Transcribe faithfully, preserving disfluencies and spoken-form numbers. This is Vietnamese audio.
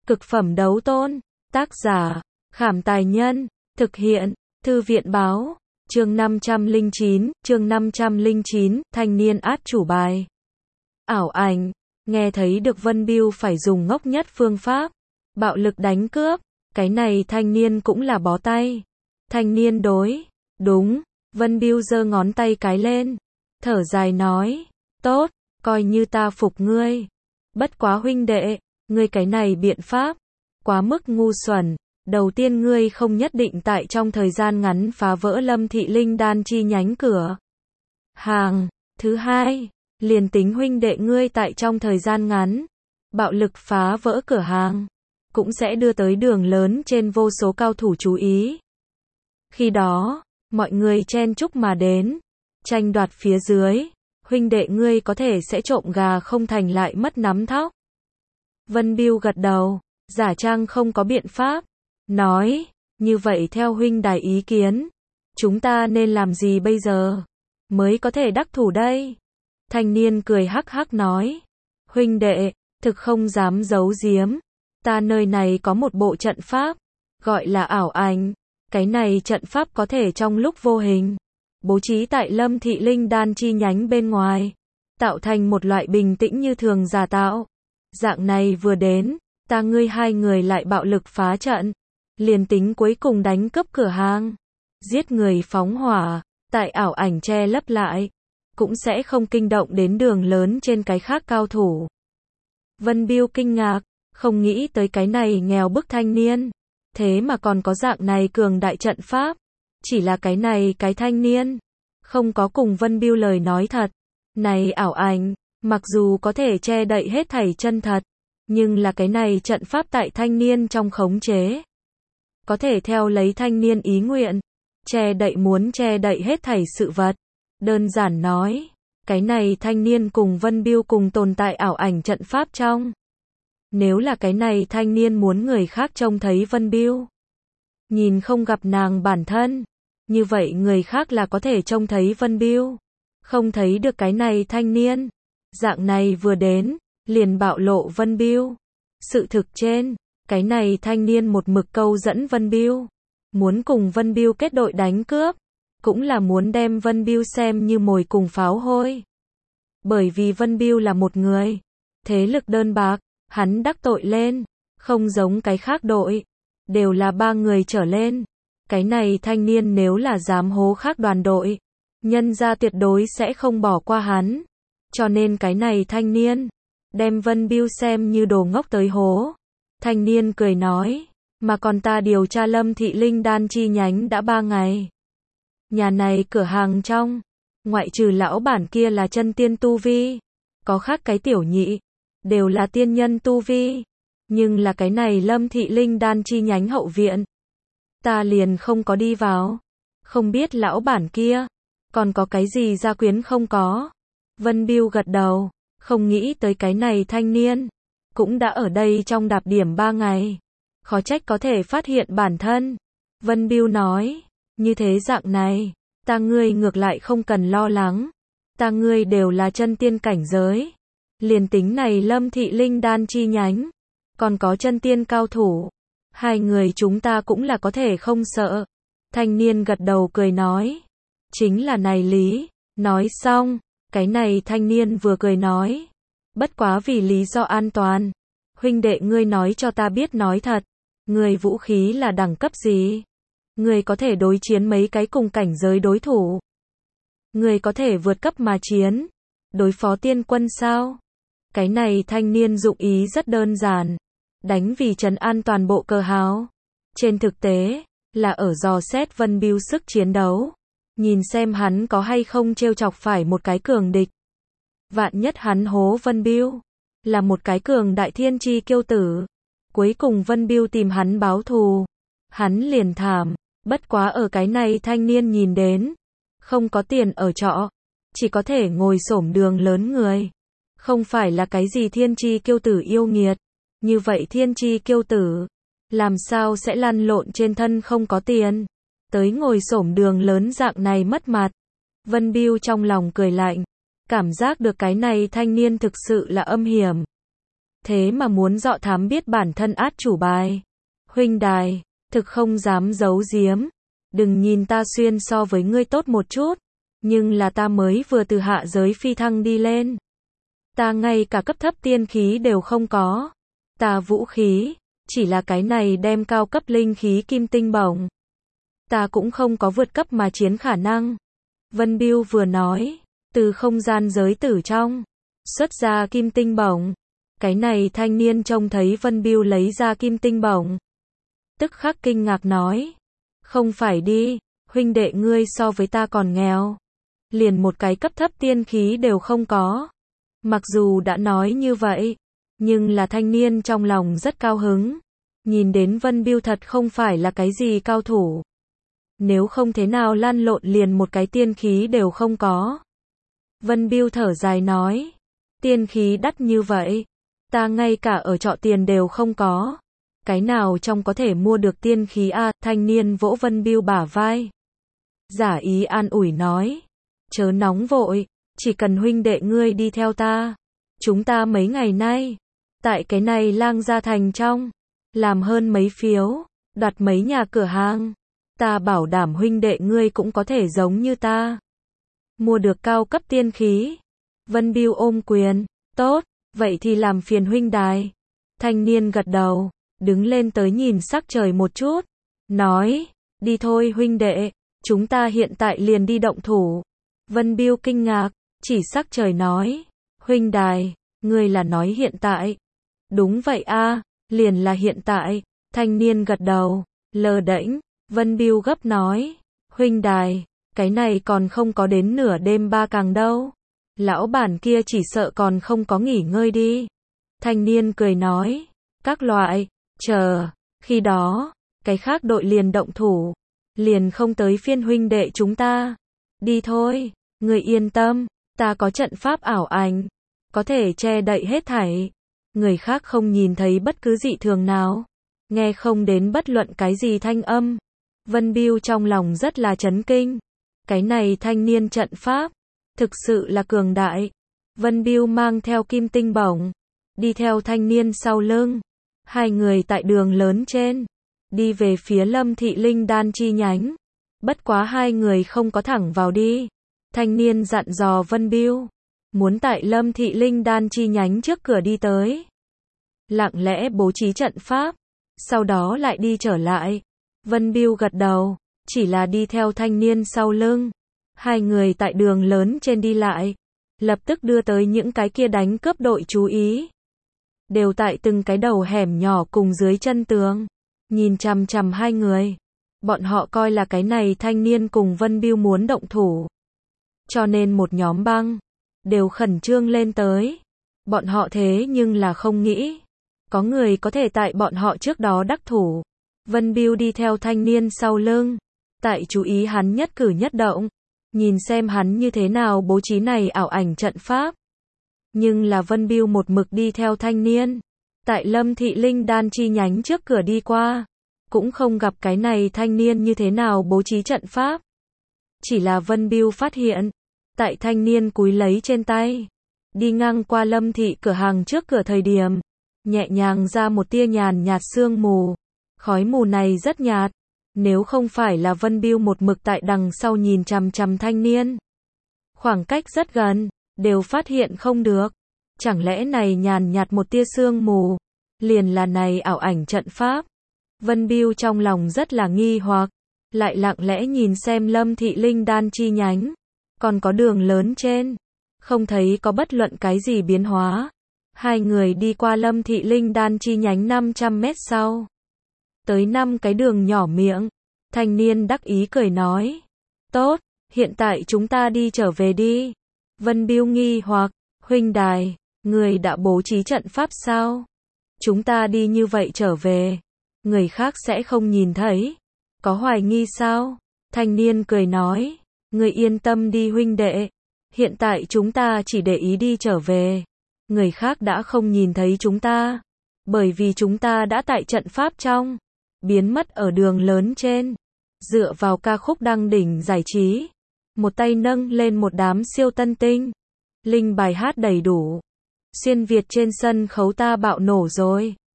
Cực phẩm đấu tôn. Tác giả, Khảm Tài Nhân. Thực hiện, Thư viện Báo. Chương năm trăm lẻ chín, chương năm trăm lẻ chín, thanh niên át chủ bài. Ảo ảnh, nghe thấy được Vân Bưu phải dùng ngốc nhất phương pháp, bạo lực đánh cướp, cái này thanh niên cũng là bó tay. Thanh niên đối, đúng, Vân Bưu giơ ngón tay cái lên, thở dài nói, tốt, coi như ta phục ngươi. Bất quá huynh đệ, ngươi cái này biện pháp, quá mức ngu xuẩn. Đầu tiên ngươi không nhất định tại trong thời gian ngắn phá vỡ Lâm Thị Linh Đan chi nhánh cửa hàng. Thứ hai, liền tính huynh đệ ngươi tại trong thời gian ngắn, bạo lực phá vỡ cửa hàng, cũng sẽ đưa tới đường lớn trên vô số cao thủ chú ý. Khi đó, mọi người chen chúc mà đến, tranh đoạt phía dưới, huynh đệ ngươi có thể sẽ trộm gà không thành lại mất nắm thóc. Vân Bưu gật đầu, giả trang không có biện pháp. Nói, như vậy theo huynh đài ý kiến, chúng ta nên làm gì bây giờ, mới có thể đắc thủ đây? Thanh niên cười hắc hắc nói, huynh đệ, thực không dám giấu giếm, ta nơi này có một bộ trận pháp, gọi là ảo ảnh, cái này trận pháp có thể trong lúc vô hình, bố trí tại Lâm Thị Linh Đan chi nhánh bên ngoài, tạo thành một loại bình tĩnh như thường giả tạo. Dạng này vừa đến, ta ngươi hai người lại bạo lực phá trận. Liền tính cuối cùng đánh cướp cửa hàng, giết người phóng hỏa, tại ảo ảnh che lấp lại, cũng sẽ không kinh động đến đường lớn trên cái khác cao thủ. Vân Bưu kinh ngạc, không nghĩ tới cái này nghèo bức thanh niên, thế mà còn có dạng này cường đại trận pháp. Chỉ là cái này cái thanh niên, không có cùng Vân Bưu lời nói thật. Này ảo ảnh, mặc dù có thể che đậy hết thảy chân thật, nhưng là cái này trận pháp tại thanh niên trong khống chế. Có thể theo lấy thanh niên ý nguyện, che đậy muốn che đậy hết thảy sự vật. Đơn giản nói, cái này thanh niên cùng Vân Bưu cùng tồn tại ảo ảnh trận pháp trong. Nếu là cái này thanh niên muốn người khác trông thấy Vân Bưu, nhìn không gặp nàng bản thân, như vậy người khác là có thể trông thấy Vân Bưu, không thấy được cái này thanh niên. Dạng này vừa đến, liền bạo lộ Vân Bưu. Sự thực trên, cái này thanh niên một mực câu dẫn Vân Bưu, muốn cùng Vân Bưu kết đội đánh cướp, cũng là muốn đem Vân Bưu xem như mồi cùng pháo hôi. Bởi vì Vân Bưu là một người, thế lực đơn bạc, hắn đắc tội lên, không giống cái khác đội, đều là ba người trở lên. Cái này thanh niên nếu là dám hố khác đoàn đội, nhân gia tuyệt đối sẽ không bỏ qua hắn. Cho nên cái này thanh niên, đem Vân Bưu xem như đồ ngốc tới hố. Thanh niên cười nói, mà còn ta điều tra Lâm Thị Linh Đan chi nhánh đã ba ngày. Nhà này cửa hàng trong, ngoại trừ lão bản kia là chân tiên tu vi, có khác cái tiểu nhị, đều là tiên nhân tu vi. Nhưng là cái này Lâm Thị Linh Đan chi nhánh hậu viện, ta liền không có đi vào. Không biết lão bản kia, còn có cái gì gia quyến không có? Vân Bưu gật đầu, không nghĩ tới cái này thanh niên cũng đã ở đây trong đạp điểm ba ngày, khó trách có thể phát hiện bản thân. Vân Bưu nói, như thế dạng này, ta ngươi ngược lại không cần lo lắng, ta ngươi đều là chân tiên cảnh giới, liền tính này Lâm Thị Linh Đan chi nhánh, còn có chân tiên cao thủ, hai người chúng ta cũng là có thể không sợ. Thanh niên gật đầu cười nói, chính là này lý. Nói xong, cái này thanh niên vừa cười nói, bất quá vì lý do an toàn, huynh đệ ngươi nói cho ta biết nói thật, ngươi vũ khí là đẳng cấp gì? Ngươi có thể đối chiến mấy cái cùng cảnh giới đối thủ? Ngươi có thể vượt cấp mà chiến, đối phó tiên quân sao? Cái này thanh niên dụng ý rất đơn giản, đánh vì trấn an toàn bộ cơ háo. Trên thực tế, là ở dò xét Vân Bưu sức chiến đấu, nhìn xem hắn có hay không trêu chọc phải một cái cường địch. Vạn nhất hắn hố Vân Bưu, là một cái cường đại thiên chi kiêu tử. Cuối cùng Vân Bưu tìm hắn báo thù, hắn liền thảm. Bất quá ở cái này thanh niên nhìn đến, không có tiền ở trọ, chỉ có thể ngồi xổm đường lớn người. Không phải là cái gì thiên chi kiêu tử yêu nghiệt. Như vậy thiên chi kiêu tử, làm sao sẽ lăn lộn trên thân không có tiền, tới ngồi xổm đường lớn dạng này mất mặt. Vân Bưu trong lòng cười lạnh, cảm giác được cái này thanh niên thực sự là âm hiểm. thế mà muốn dọ thám biết bản thân át chủ bài. Huynh đài, thực không dám giấu giếm, đừng nhìn ta xuyên so với ngươi tốt một chút, nhưng là ta mới vừa từ hạ giới phi thăng đi lên. Ta ngay cả cấp thấp tiên khí đều không có. Ta vũ khí, chỉ là cái này đem cao cấp linh khí kim tinh bổng. Ta cũng không có vượt cấp mà chiến khả năng. Vân Biêu vừa nói, từ không gian giới tử trong, xuất ra kim tinh bổng. Cái này thanh niên trông thấy Vân Biêu lấy ra kim tinh bổng. Tức khắc kinh ngạc nói, không phải đi, huynh đệ ngươi so với ta còn nghèo. Liền một cái cấp thấp tiên khí đều không có. Mặc dù đã nói như vậy, nhưng là thanh niên trong lòng rất cao hứng. Nhìn đến Vân Biêu thật không phải là cái gì cao thủ. Nếu không thế nào lăn lộn liền một cái tiên khí đều không có. Vân Biêu thở dài nói, tiên khí đắt như vậy, ta ngay cả ở trọ tiền đều không có. Cái nào trong có thể mua được tiên khí a? Thanh niên vỗ Vân Biêu bả vai. Giả ý an ủi nói, chớ nóng vội, chỉ cần huynh đệ ngươi đi theo ta. Chúng ta mấy ngày nay, tại cái này Lang Gia Thành trong, làm hơn mấy phiếu, đặt mấy nhà cửa hàng. Ta bảo đảm huynh đệ ngươi cũng có thể giống như ta. Mua được cao cấp tiên khí. Vân Biêu ôm quyền, tốt, vậy thì làm phiền huynh đài. Thanh niên gật đầu, đứng lên tới nhìn sắc trời một chút. Nói, đi thôi huynh đệ, chúng ta hiện tại liền đi động thủ. Vân Biêu kinh ngạc, chỉ sắc trời nói, huynh đài, ngươi là nói hiện tại. Đúng vậy a, liền là hiện tại. Thanh niên gật đầu, lơ đễnh. Vân Biêu gấp nói, huynh đài, cái này còn không có đến nửa đêm ba càng đâu. Lão bản kia chỉ sợ còn không có nghỉ ngơi đi. Thanh niên cười nói, các loại, chờ, khi đó, cái khác đội liền động thủ, liền không tới phiên huynh đệ chúng ta. Đi thôi, người yên tâm, ta có trận pháp ảo ảnh, có thể che đậy hết thảy. Người khác không nhìn thấy bất cứ dị thường nào, nghe không đến bất luận cái gì thanh âm. Vân Biêu trong lòng rất là chấn kinh. Cái này thanh niên trận pháp, thực sự là cường đại. Vân Biêu mang theo kim tinh bổng, đi theo thanh niên sau lưng. Hai người tại đường lớn trên, đi về phía Lâm Thị Linh Đan chi nhánh. Bất quá hai người không có thẳng vào đi. Thanh niên dặn dò Vân Biêu, muốn tại Lâm Thị Linh Đan chi nhánh trước cửa đi tới. Lặng lẽ bố trí trận pháp, sau đó lại đi trở lại. Vân Biêu gật đầu, chỉ là đi theo thanh niên sau lưng. Hai người tại đường lớn trên đi lại, lập tức đưa tới những cái kia đánh cướp đội chú ý. Đều tại từng cái đầu hẻm nhỏ cùng dưới chân tường, nhìn chằm chằm hai người. Bọn họ coi là cái này thanh niên cùng Vân Biêu muốn động thủ. Cho nên một nhóm băng, đều khẩn trương lên tới. Bọn họ thế nhưng là không nghĩ, có người có thể tại bọn họ trước đó đắc thủ. Vân Biêu đi theo thanh niên sau lưng, tại chú ý hắn nhất cử nhất động, nhìn xem hắn như thế nào bố trí này ảo ảnh trận pháp. Nhưng là Vân Biêu một mực đi theo thanh niên, tại Lâm Thị Linh Đan chi nhánh trước cửa đi qua, cũng không gặp cái này thanh niên như thế nào bố trí trận pháp. Chỉ là Vân Biêu phát hiện, tại thanh niên cúi lấy trên tay, đi ngang qua Lâm Thị cửa hàng trước cửa thời điểm, nhẹ nhàng ra một tia nhàn nhạt sương mù. Khói mù này rất nhạt, nếu không phải là Vân Biêu một mực tại đằng sau nhìn chằm chằm thanh niên, khoảng cách rất gần, đều phát hiện không được. Chẳng lẽ này nhàn nhạt một tia sương mù, liền là này ảo ảnh trận pháp? Vân Biêu trong lòng rất là nghi hoặc, lại lặng lẽ nhìn xem Lâm Thị Linh Đan chi nhánh, còn có đường lớn trên, không thấy có bất luận cái gì biến hóa. Hai người đi qua Lâm Thị Linh Đan chi nhánh năm trăm mét sau, tới năm cái đường nhỏ miệng, thanh niên đắc ý cười nói, tốt, hiện tại chúng ta đi trở về đi. Vân Biêu nghi hoặc, huynh đài, người đã bố trí trận pháp sao? Chúng ta đi như vậy trở về, người khác sẽ không nhìn thấy, có hoài nghi sao? Thanh niên cười nói, người yên tâm đi huynh đệ, hiện tại chúng ta chỉ để ý đi trở về, người khác đã không nhìn thấy chúng ta, bởi vì chúng ta đã tại trận pháp trong, biến mất ở đường lớn trên. Dựa vào ca khúc đăng đỉnh giải trí, một tay nâng lên một đám siêu tân tinh, linh bài hát đầy đủ, Xuyên Việt trên sân khấu ta bạo nổ rồi.